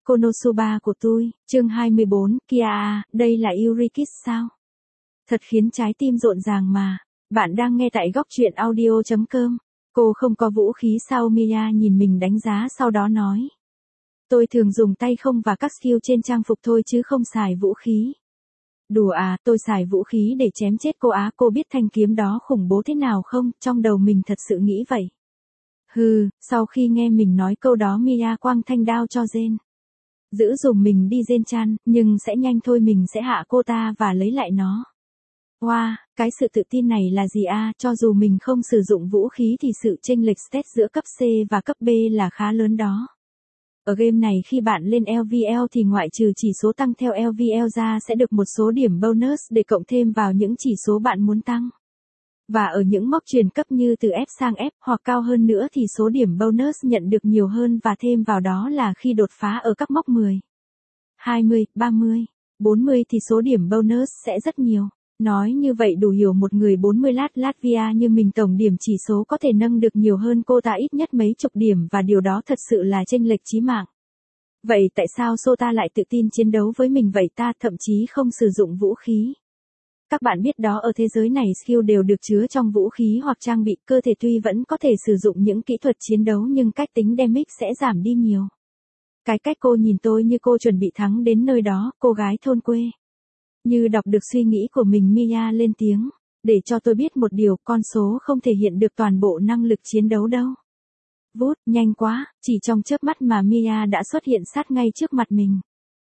Konosuba của tôi, chương 24, Kia đây là Yurikis sao? Thật khiến trái tim rộn ràng mà. Bạn đang nghe tại góc truyện audio.com. Cô không có vũ khí sao? Mia nhìn mình đánh giá sau đó nói. Tôi thường dùng tay không và các skill trên trang phục thôi chứ không xài vũ khí. Đùa à, tôi xài vũ khí để chém chết cô á. Cô biết thanh kiếm đó khủng bố thế nào không? Trong đầu mình thật sự nghĩ vậy. Sau khi nghe mình nói câu đó Mia quăng thanh đao cho Jen. Giữ dùm mình đi Jen chan, nhưng sẽ nhanh thôi, mình sẽ hạ cô ta và lấy lại nó. Wow, cái sự tự tin này là gì à? Cho dù mình không sử dụng vũ khí thì sự chênh lệch stat giữa cấp C và cấp B là khá lớn đó. Ở game này khi bạn lên LVL thì ngoại trừ chỉ số tăng theo LVL ra sẽ được một số điểm bonus để cộng thêm vào những chỉ số bạn muốn tăng. Và ở những mốc truyền cấp như từ F sang F hoặc cao hơn nữa thì số điểm bonus nhận được nhiều hơn, và thêm vào đó là khi đột phá ở các mốc 10, 20, 30, 40 thì số điểm bonus sẽ rất nhiều. Nói như vậy đủ hiểu một người 40 Latvia như mình tổng điểm chỉ số có thể nâng được nhiều hơn cô ta ít nhất mấy chục điểm, và điều đó thật sự là chênh lệch chí mạng. Vậy tại sao Sota lại tự tin chiến đấu với mình vậy ta, thậm chí không sử dụng vũ khí? Các bạn biết đó, ở thế giới này skill đều được chứa trong vũ khí hoặc trang bị, cơ thể tuy vẫn có thể sử dụng những kỹ thuật chiến đấu nhưng cách tính damage sẽ giảm đi nhiều. Cái cách cô nhìn tôi như cô chuẩn bị thắng đến nơi đó, cô gái thôn quê. Như đọc được suy nghĩ của mình, Mia lên tiếng, để cho tôi biết một điều, con số không thể hiện được toàn bộ năng lực chiến đấu đâu. Vút, nhanh quá, chỉ trong chớp mắt mà Mia đã xuất hiện sát ngay trước mặt mình.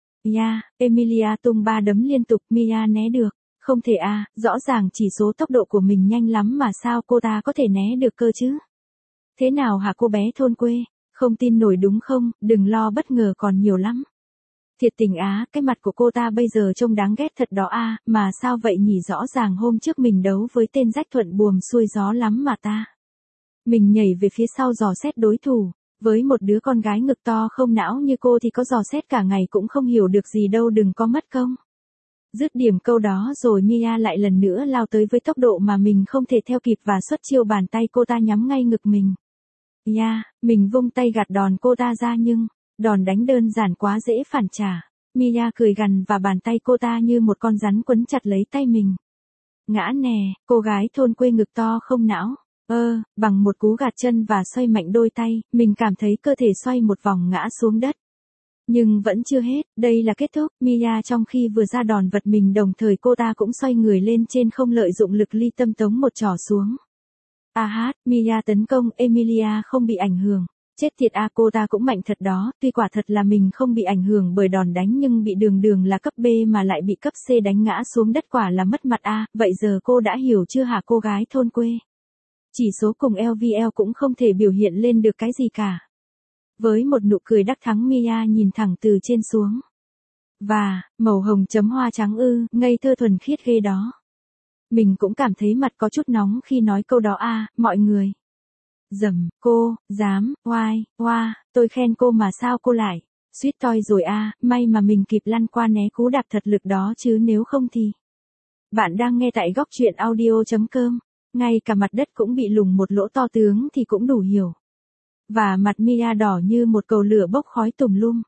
Emilia tung 3 đấm liên tục, Mia né được. Không thể à, rõ ràng chỉ số tốc độ của mình nhanh lắm mà sao cô ta có thể né được cơ chứ? Thế nào hả cô bé thôn quê? Không tin nổi đúng không? Đừng lo, bất ngờ còn nhiều lắm. Thiệt tình á, cái mặt của cô ta bây giờ trông đáng ghét thật đó à, mà sao vậy nhỉ? Rõ ràng hôm trước mình đấu với tên rách thuận buồm xuôi gió lắm mà ta. Mình nhảy về phía sau dò xét đối thủ. Với một đứa con gái ngực to không não như cô thì có dò xét cả ngày cũng không hiểu được gì đâu, đừng có mất công. Dứt điểm câu đó rồi Mia lại lần nữa lao tới với tốc độ mà mình không thể theo kịp và xuất chiêu bàn tay cô ta nhắm ngay ngực mình. Mình vung tay gạt đòn cô ta ra, nhưng đòn đánh đơn giản quá dễ phản trả. Mia cười gằn và bàn tay cô ta như một con rắn quấn chặt lấy tay mình. Ngã nè, cô gái thôn quê ngực to không não. Bằng một cú gạt chân và xoay mạnh đôi tay, mình cảm thấy cơ thể xoay một vòng ngã xuống đất. Nhưng vẫn chưa hết, đây là kết thúc. Mia trong khi vừa ra đòn vật mình, đồng thời cô ta cũng xoay người lên trên không, lợi dụng lực ly tâm tống một chỏ xuống. Mia tấn công, Emilia không bị ảnh hưởng. Chết tiệt à, cô ta cũng mạnh thật đó, tuy quả thật là mình không bị ảnh hưởng bởi đòn đánh nhưng bị đường là cấp B mà lại bị cấp C đánh ngã xuống đất, quả là mất mặt à. Vậy giờ cô đã hiểu chưa hả cô gái thôn quê? Chỉ số cùng LVL cũng không thể biểu hiện lên được cái gì cả. Với một nụ cười đắc thắng, Mia nhìn thẳng từ trên xuống. Và, màu hồng chấm hoa trắng ngây thơ thuần khiết ghê đó. Mình cũng cảm thấy mặt có chút nóng khi nói câu đó à, mọi người. Cô, dám, tôi khen cô mà sao cô lại, suýt toi rồi à, may mà mình kịp lăn qua né cú đạp thật lực đó chứ nếu không thì. Bạn đang nghe tại góc truyện audio.com, ngay cả mặt đất cũng bị lủng một lỗ to tướng thì cũng đủ hiểu. Và mặt Mia đỏ như một cầu lửa bốc khói tùm lum.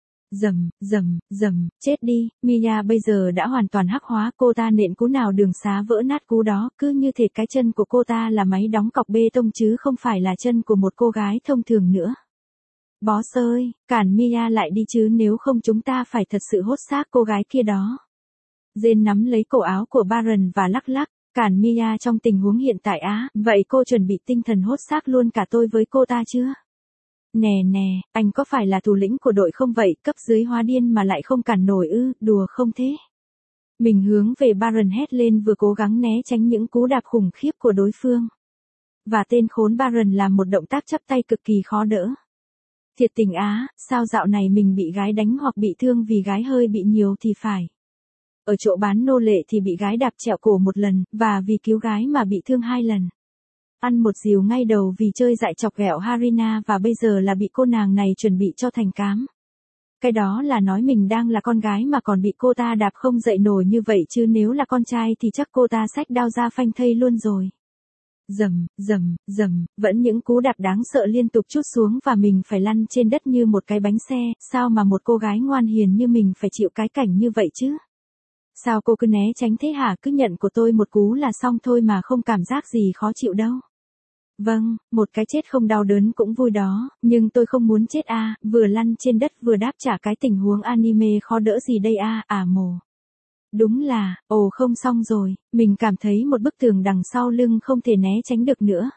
Chết đi, Mia bây giờ đã hoàn toàn hắc hóa, cô ta nện cú nào đường xá vỡ nát cú đó, cứ như thể cái chân của cô ta là máy đóng cọc bê tông chứ không phải là chân của một cô gái thông thường nữa. Boss ơi, cản Mia lại đi chứ, nếu không chúng ta phải thật sự hốt xác cô gái kia đó. Jen nắm lấy cổ áo của Baron và lắc lắc. Cản Mia trong tình huống hiện tại á, vậy cô chuẩn bị tinh thần hốt xác luôn cả tôi với cô ta chưa? Nè, anh có phải là thủ lĩnh của đội không vậy, cấp dưới hóa điên mà lại không cản nổi đùa không thế? Mình hướng về Baron hét lên, vừa cố gắng né tránh những cú đạp khủng khiếp của đối phương. Và tên khốn Baron làm một động tác chắp tay cực kỳ khó đỡ. Thiệt tình á, sao dạo này mình bị gái đánh hoặc bị thương, vì gái hơi bị nhiều thì phải. Ở chỗ bán nô lệ thì bị gái đạp trẹo cổ một lần, và vì cứu gái mà bị thương 2 lần. Ăn một dìu ngay đầu vì chơi dại chọc ghẹo Harina, và bây giờ là bị cô nàng này chuẩn bị cho thành cám. Cái đó là nói mình đang là con gái mà còn bị cô ta đạp không dậy nổi như vậy, chứ nếu là con trai thì chắc cô ta xách đao ra phanh thây luôn rồi. Rầm, vẫn những cú đạp đáng sợ liên tục trút xuống và mình phải lăn trên đất như một cái bánh xe, sao mà một cô gái ngoan hiền như mình phải chịu cái cảnh như vậy chứ? Sao cô cứ né tránh thế hả, cứ nhận của tôi một cú là xong thôi mà không cảm giác gì khó chịu đâu. Vâng, một cái chết không đau đớn cũng vui đó, nhưng tôi không muốn chết à, vừa lăn trên đất vừa đáp trả cái tình huống anime khó đỡ gì đây à, mồ. Đúng là, không xong rồi, mình cảm thấy một bức tường đằng sau lưng không thể né tránh được nữa.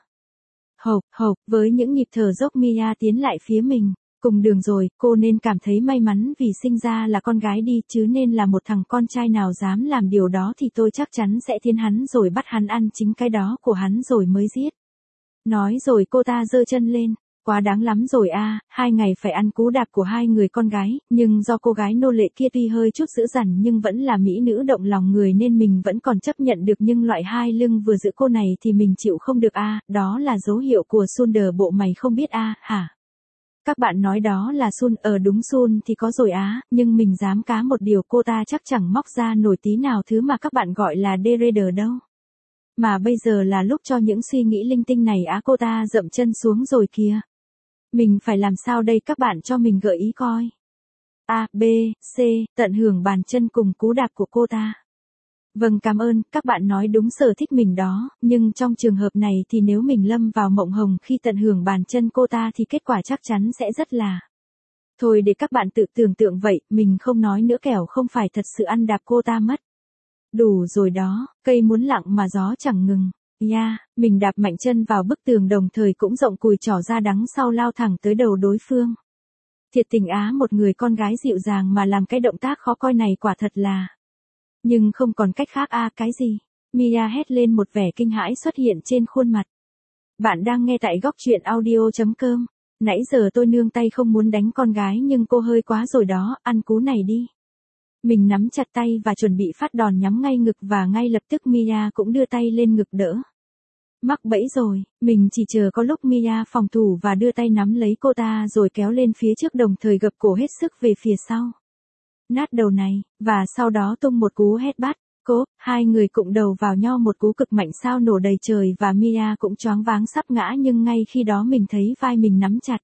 Hộc, với những nhịp thở dốc Mia tiến lại phía mình. Cùng đường rồi, cô nên cảm thấy may mắn vì sinh ra là con gái đi, chứ nên là một thằng con trai nào dám làm điều đó thì tôi chắc chắn sẽ thiến hắn rồi bắt hắn ăn chính cái đó của hắn rồi mới giết. Nói rồi cô ta giơ chân lên. Quá đáng lắm rồi 2 ngày phải ăn cú đạp của 2 người con gái, nhưng do cô gái nô lệ kia tuy hơi chút dữ dằn nhưng vẫn là mỹ nữ động lòng người nên mình vẫn còn chấp nhận được, nhưng loại hai lưng vừa giữ cô này thì mình chịu không được đó là dấu hiệu của Sunder bộ mày không biết hả? Các bạn nói đó là Sun, đúng Sun thì có rồi nhưng mình dám cá một điều cô ta chắc chẳng móc ra nổi tí nào thứ mà các bạn gọi là Dereader đâu. Mà bây giờ là lúc cho những suy nghĩ linh tinh này cô ta dậm chân xuống rồi kìa. Mình phải làm sao đây, các bạn cho mình gợi ý coi. A, B, C, tận hưởng bàn chân cùng cú đạp của cô ta. Vâng, cảm ơn, các bạn nói đúng sở thích mình đó, nhưng trong trường hợp này thì nếu mình lâm vào mộng hồng khi tận hưởng bàn chân cô ta thì kết quả chắc chắn sẽ rất là... Thôi để các bạn tự tưởng tượng vậy, mình không nói nữa kẻo không phải thật sự ăn đạp cô ta mất. Đủ rồi đó, cây muốn lặng mà gió chẳng ngừng. Mình đạp mạnh chân vào bức tường đồng thời cũng rộng cùi trỏ ra đằng sau lao thẳng tới đầu đối phương. Thiệt tình một người con gái dịu dàng mà làm cái động tác khó coi này quả thật là... Nhưng không còn cách khác cái gì? Mia hét lên, một vẻ kinh hãi xuất hiện trên khuôn mặt. Bạn đang nghe tại góc truyện audio.com. Nãy giờ tôi nương tay không muốn đánh con gái nhưng cô hơi quá rồi đó, ăn cú này đi. Mình nắm chặt tay và chuẩn bị phát đòn nhắm ngay ngực và ngay lập tức Mia cũng đưa tay lên ngực đỡ. Mắc bẫy rồi, mình chỉ chờ có lúc Mia phòng thủ và đưa tay nắm lấy cô ta rồi kéo lên phía trước đồng thời gập cổ hết sức về phía sau. Nát đầu này, và sau đó tung một cú headbutt. Hai người cụng đầu vào nhau một cú cực mạnh sao nổ đầy trời và Mia cũng choáng váng sắp ngã, nhưng ngay khi đó mình thấy vai mình nắm chặt.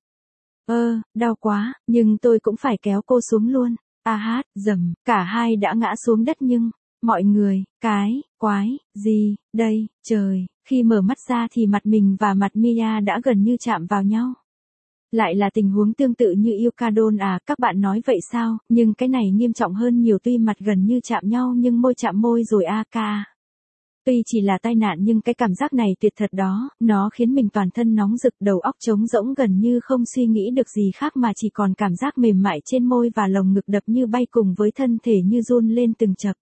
Đau quá, nhưng tôi cũng phải kéo cô xuống luôn. Dầm, cả hai đã ngã xuống đất nhưng, mọi người, quái, gì, đây, trời, khi mở mắt ra thì mặt mình và mặt Mia đã gần như chạm vào nhau. Lại là tình huống tương tự như Yukadon các bạn nói vậy sao, nhưng cái này nghiêm trọng hơn nhiều, tuy mặt gần như chạm nhau nhưng môi chạm môi rồi Tuy chỉ là tai nạn nhưng cái cảm giác này tuyệt thật đó, nó khiến mình toàn thân nóng rực, đầu óc trống rỗng, gần như không suy nghĩ được gì khác mà chỉ còn cảm giác mềm mại trên môi và lồng ngực đập như bay cùng với thân thể như run lên từng chập.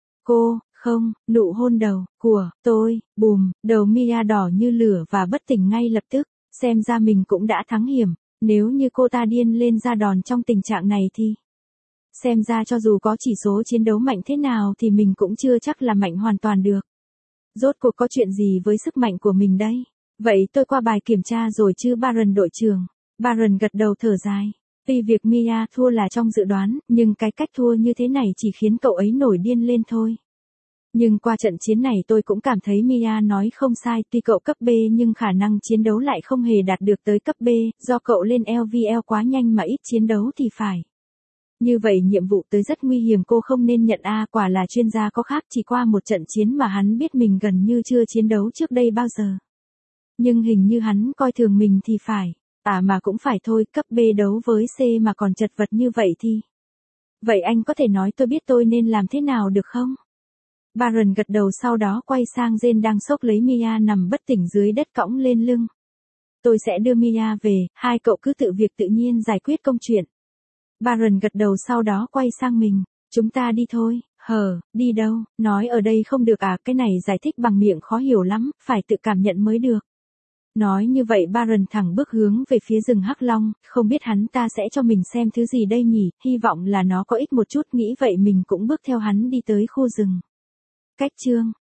Nụ hôn đầu của tôi, bùm, đầu Mia đỏ như lửa và bất tỉnh ngay lập tức, xem ra mình cũng đã thắng hiểm, nếu như cô ta điên lên ra đòn trong tình trạng này thì... Xem ra cho dù có chỉ số chiến đấu mạnh thế nào thì mình cũng chưa chắc là mạnh hoàn toàn được. Rốt cuộc có chuyện gì với sức mạnh của mình đây? Vậy tôi qua bài kiểm tra rồi chứ Baron đội trưởng? Baron gật đầu thở dài. Tuy việc Mia thua là trong dự đoán, nhưng cái cách thua như thế này chỉ khiến cậu ấy nổi điên lên thôi. Nhưng qua trận chiến này tôi cũng cảm thấy Mia nói không sai, tuy cậu cấp B nhưng khả năng chiến đấu lại không hề đạt được tới cấp B, do cậu lên LVL quá nhanh mà ít chiến đấu thì phải. Như vậy nhiệm vụ tới rất nguy hiểm, cô không nên nhận quả là chuyên gia có khác, chỉ qua một trận chiến mà hắn biết mình gần như chưa chiến đấu trước đây bao giờ. Nhưng hình như hắn coi thường mình thì phải. Mà cũng phải thôi, cấp B đấu với C mà còn chật vật như vậy thì... Vậy anh có thể nói tôi biết tôi nên làm thế nào được không? Baron gật đầu, sau đó quay sang Jane đang xốc lấy Mia nằm bất tỉnh dưới đất cõng lên lưng. Tôi sẽ đưa Mia về, hai cậu cứ tự việc tự nhiên giải quyết công chuyện. Baron gật đầu sau đó quay sang mình. Chúng ta đi thôi. Đi đâu? Nói ở đây không được cái này giải thích bằng miệng khó hiểu lắm, phải tự cảm nhận mới được. Nói như vậy Baron thẳng bước hướng về phía rừng Hắc Long, không biết hắn ta sẽ cho mình xem thứ gì đây nhỉ, hy vọng là nó có ích một chút, nghĩ vậy mình cũng bước theo hắn đi tới khu rừng. Cách chương